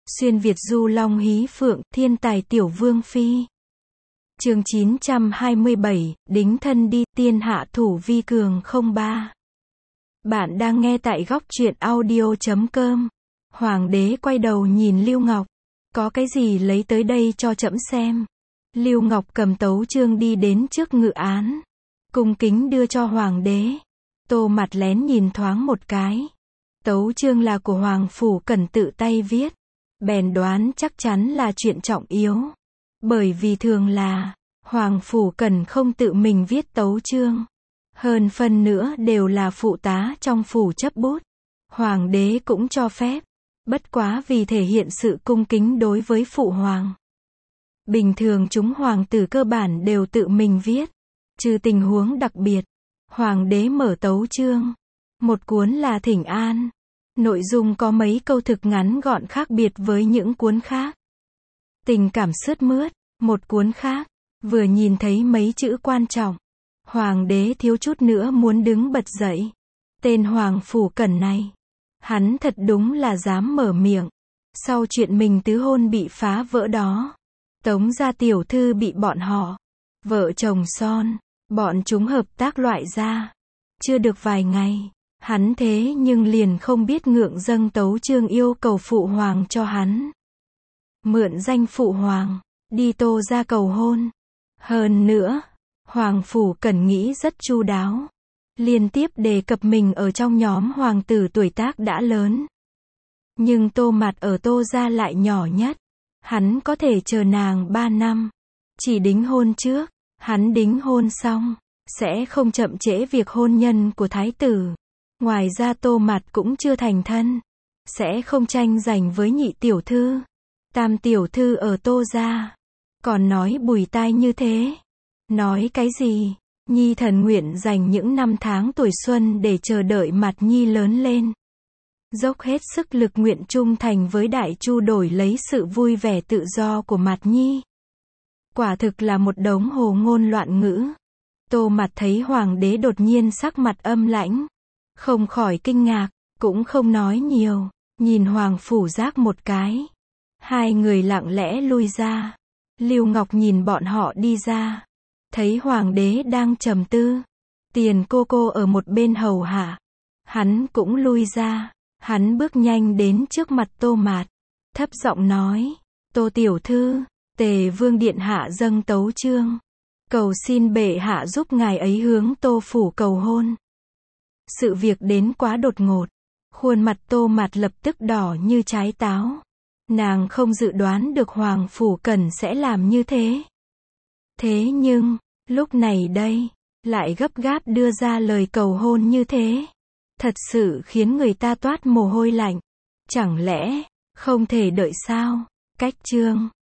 Xuyên Việt du long hí phượng, thiên tài tiểu vương phi. Chương 927, đính thân đi, tiên hạ thủ vi cường 03. Bạn đang nghe tại góc truyện audio.com. Hoàng đế quay đầu nhìn Lưu Ngọc. Có cái gì lấy tới đây cho trẫm xem. Lưu Ngọc cầm tấu chương đi đến trước ngự án. Cung kính đưa cho hoàng đế. Tô Mặt lén nhìn thoáng một cái. Tấu chương là của Hoàng Phủ Cẩn tự tay viết. Bèn đoán chắc chắn là chuyện trọng yếu. Bởi vì thường là, Hoàng Phủ Cẩn không tự mình viết tấu chương. Hơn phân nữa đều là phụ tá trong phủ chấp bút. Hoàng đế cũng cho phép. Bất quá vì thể hiện sự cung kính đối với phụ hoàng. Bình thường chúng hoàng tử cơ bản đều tự mình viết. Trừ tình huống đặc biệt, hoàng đế mở tấu chương. Một cuốn là thỉnh an. Nội dung có mấy câu thực ngắn gọn khác biệt với những cuốn khác. Tình cảm sướt mướt, một cuốn khác, vừa nhìn thấy mấy chữ quan trọng. Hoàng đế thiếu chút nữa muốn đứng bật dậy. Tên Hoàng Phủ Cẩn này, hắn thật đúng là dám mở miệng. Sau chuyện mình tứ hôn bị phá vỡ đó, Tống gia tiểu thư bị bọn họ, vợ chồng son, bọn chúng hợp tác loại ra. Chưa được vài ngày, hắn thế nhưng liền không biết ngượng dâng tấu chương yêu cầu phụ hoàng cho hắn. Mượn danh phụ hoàng, đi Tô gia cầu hôn. Hơn nữa, Hoàng Phủ Cẩn nghĩ rất chu đáo. Liên tiếp đề cập mình ở trong nhóm hoàng tử tuổi tác đã lớn. Nhưng Tô Mặt ở Tô gia lại nhỏ nhất. Hắn có thể chờ nàng 3 năm. Chỉ đính hôn trước, hắn đính hôn xong, sẽ không chậm trễ việc hôn nhân của thái tử. Ngoài ra Tô Mặt cũng chưa thành thân, sẽ không tranh giành với nhị tiểu thư. Tam tiểu thư ở Tô gia. Còn nói bùi tai như thế. Nói cái gì? Nhi thần nguyện dành những năm tháng tuổi xuân để chờ đợi Mặt Nhi lớn lên. Dốc hết sức lực nguyện trung thành với Đại Chu đổi lấy sự vui vẻ tự do của Mặt Nhi. Quả thực là một đống hồ ngôn loạn ngữ. Tô Mặt thấy hoàng đế đột nhiên sắc mặt âm lãnh. Không khỏi kinh ngạc, cũng không nói nhiều, nhìn Hoàng Phủ Giác một cái. Hai người lặng lẽ lui ra. Lưu Ngọc nhìn bọn họ đi ra. Thấy hoàng đế đang trầm tư. Tiền cô ở một bên hầu hạ. Hắn cũng lui ra. Hắn bước nhanh đến trước mặt Tô Mạt. Thấp giọng nói. Tô tiểu thư, Tề Vương điện hạ dâng tấu chương. Cầu xin bệ hạ giúp ngài ấy hướng Tô phủ cầu hôn. Sự việc đến quá đột ngột. Khuôn mặt Tô Mạt lập tức đỏ như trái táo. Nàng không dự đoán được Hoàng Phủ Cẩn sẽ làm như thế. Thế nhưng, lúc này đây, lại gấp gáp đưa ra lời cầu hôn như thế. Thật sự khiến người ta toát mồ hôi lạnh. Chẳng lẽ, không thể đợi sao? Cách chương.